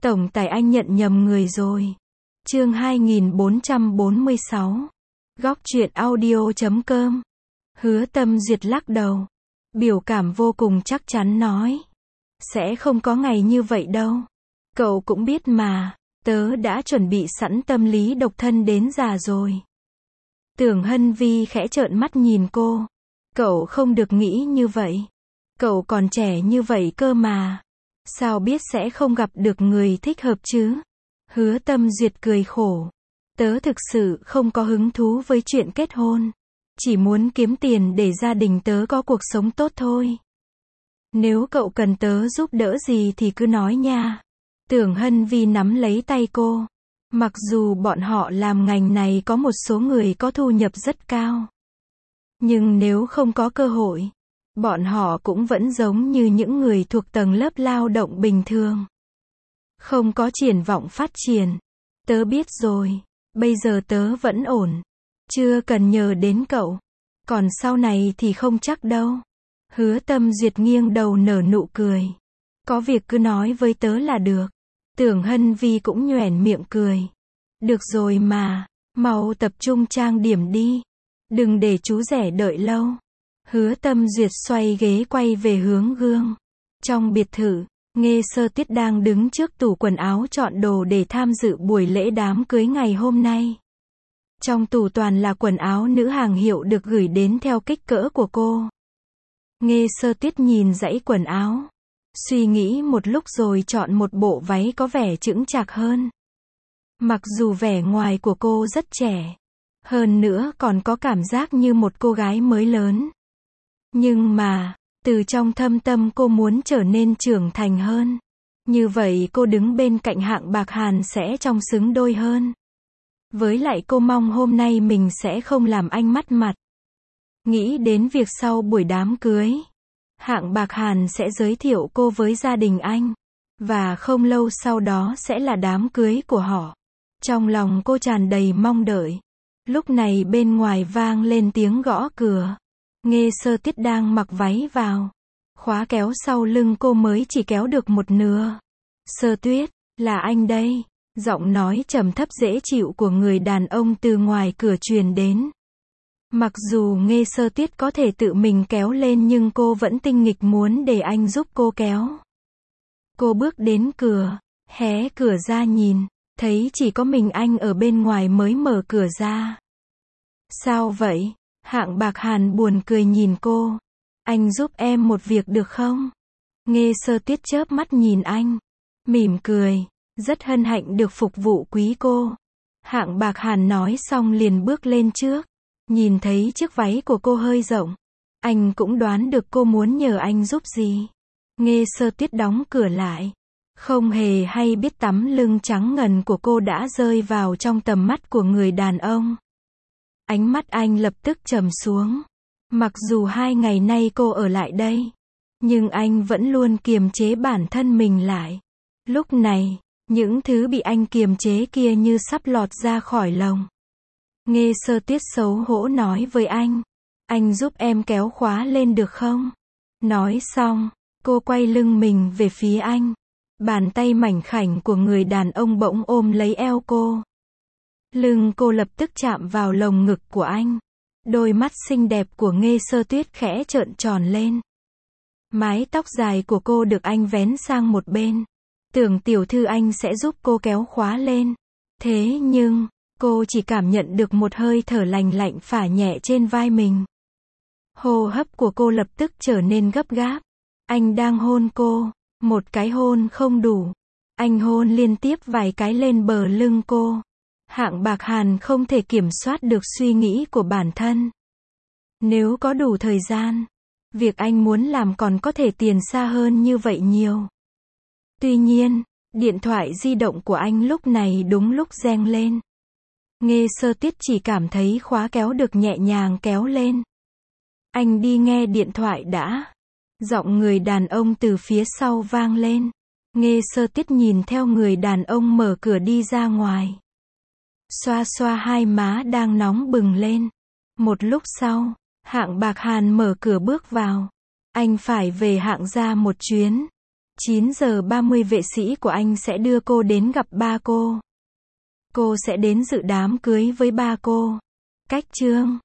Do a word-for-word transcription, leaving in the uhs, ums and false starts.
Tổng tài anh nhận nhầm người rồi. Chương hai nghìn bốn trăm bốn mươi sáu. Góc truyện audio chấm com. Hứa Tâm Duyệt lắc đầu. Biểu cảm vô cùng chắc chắn nói. Sẽ không có ngày như vậy đâu. Cậu cũng biết mà, tớ đã chuẩn bị sẵn tâm lý độc thân đến già rồi. Tưởng Hân Vi khẽ trợn mắt nhìn cô. Cậu không được nghĩ như vậy. Cậu còn trẻ như vậy cơ mà. Sao biết sẽ không gặp được người thích hợp chứ? Hứa Tâm Duyệt cười khổ. Tớ thực sự không có hứng thú với chuyện kết hôn. Chỉ muốn kiếm tiền để gia đình tớ có cuộc sống tốt thôi. Nếu cậu cần tớ giúp đỡ gì thì cứ nói nha. Tưởng Hân Vi nắm lấy tay cô. Mặc dù bọn họ làm ngành này có một số người có thu nhập rất cao. Nhưng nếu không có cơ hội, bọn họ cũng vẫn giống như những người thuộc tầng lớp lao động bình thường. Không có triển vọng phát triển. Tớ biết rồi, bây giờ tớ vẫn ổn. Chưa cần nhờ đến cậu. Còn sau này thì không chắc đâu. Hứa Tâm Duyệt nghiêng đầu nở nụ cười. Có việc cứ nói với tớ là được. Tưởng Hân Vi cũng nhoẻn miệng cười. Được rồi mà, mau tập trung trang điểm đi. Đừng để chú rể đợi lâu. Hứa Tâm Duyệt xoay ghế quay về hướng gương. Trong biệt thự, Nghê Sơ Tuyết đang đứng trước tủ quần áo chọn đồ để tham dự buổi lễ đám cưới ngày hôm nay. Trong tủ toàn là quần áo nữ hàng hiệu được gửi đến theo kích cỡ của cô. Nghê Sơ Tuyết nhìn dãy quần áo. Suy nghĩ một lúc rồi chọn một bộ váy có vẻ chững chạc hơn. Mặc dù vẻ ngoài của cô rất trẻ. Hơn nữa còn có cảm giác như một cô gái mới lớn. Nhưng mà, từ trong thâm tâm cô muốn trở nên trưởng thành hơn. Như vậy cô đứng bên cạnh Hạng Bạc Hàn sẽ trông xứng đôi hơn. Với lại cô mong hôm nay mình sẽ không làm anh mất mặt. Nghĩ đến việc sau buổi đám cưới, Hạng Bạc Hàn sẽ giới thiệu cô với gia đình anh. Và không lâu sau đó sẽ là đám cưới của họ. Trong lòng cô tràn đầy mong đợi. Lúc này bên ngoài vang lên tiếng gõ cửa. Nghê Sơ Tuyết đang mặc váy vào. Khóa kéo sau lưng cô mới chỉ kéo được một nửa. Sơ Tuyết, là anh đây. Giọng nói trầm thấp dễ chịu của người đàn ông từ ngoài cửa truyền đến. Mặc dù Nghê Sơ Tuyết có thể tự mình kéo lên nhưng cô vẫn tinh nghịch muốn để anh giúp cô kéo. Cô bước đến cửa, hé cửa ra nhìn, thấy chỉ có mình anh ở bên ngoài mới mở cửa ra. Sao vậy? Hạng Bạc Hàn buồn cười nhìn cô. Anh giúp em một việc được không? Nghê Sơ Tuyết chớp mắt nhìn anh, mỉm cười, rất hân hạnh được phục vụ quý cô. Hạng Bạc Hàn nói xong liền bước lên trước. Nhìn thấy chiếc váy của cô hơi rộng. Anh cũng đoán được cô muốn nhờ anh giúp gì. Nghê Sơ Tuyết đóng cửa lại. Không hề hay biết tấm lưng trắng ngần của cô đã rơi vào trong tầm mắt của người đàn ông. Ánh mắt anh lập tức trầm xuống. Mặc dù hai ngày nay cô ở lại đây, nhưng anh vẫn luôn kiềm chế bản thân mình lại. Lúc này, những thứ bị anh kiềm chế kia như sắp lọt ra khỏi lồng. Nghê Sơ Tuyết xấu hổ nói với anh. Anh giúp em kéo khóa lên được không? Nói xong, cô quay lưng mình về phía anh. Bàn tay mảnh khảnh của người đàn ông bỗng ôm lấy eo cô. Lưng cô lập tức chạm vào lồng ngực của anh. Đôi mắt xinh đẹp của Nghê Sơ Tuyết khẽ trợn tròn lên. Mái tóc dài của cô được anh vén sang một bên. Tưởng tiểu thư anh sẽ giúp cô kéo khóa lên. Thế nhưng, cô chỉ cảm nhận được một hơi thở lành lạnh phả nhẹ trên vai mình. Hô hấp của cô lập tức trở nên gấp gáp. Anh đang hôn cô. Một cái hôn không đủ. Anh hôn liên tiếp vài cái lên bờ lưng cô. Hạng Bạc Hàn không thể kiểm soát được suy nghĩ của bản thân. Nếu có đủ thời gian, việc anh muốn làm còn có thể tiền xa hơn như vậy nhiều. Tuy nhiên, điện thoại di động của anh lúc này đúng lúc reng lên. Nghê Sơ Tuyết chỉ cảm thấy khóa kéo được nhẹ nhàng kéo lên. Anh đi nghe điện thoại đã. Giọng người đàn ông từ phía sau vang lên. Nghê Sơ Tuyết nhìn theo người đàn ông mở cửa đi ra ngoài. Xoa xoa hai má đang nóng bừng lên. Một lúc sau, Hạng Bạc Hàn mở cửa bước vào. Anh phải về Hạng gia một chuyến. chín giờ ba mươi vệ sĩ của anh sẽ đưa cô đến gặp ba cô. Cô sẽ đến dự đám cưới với ba cô. Cách chương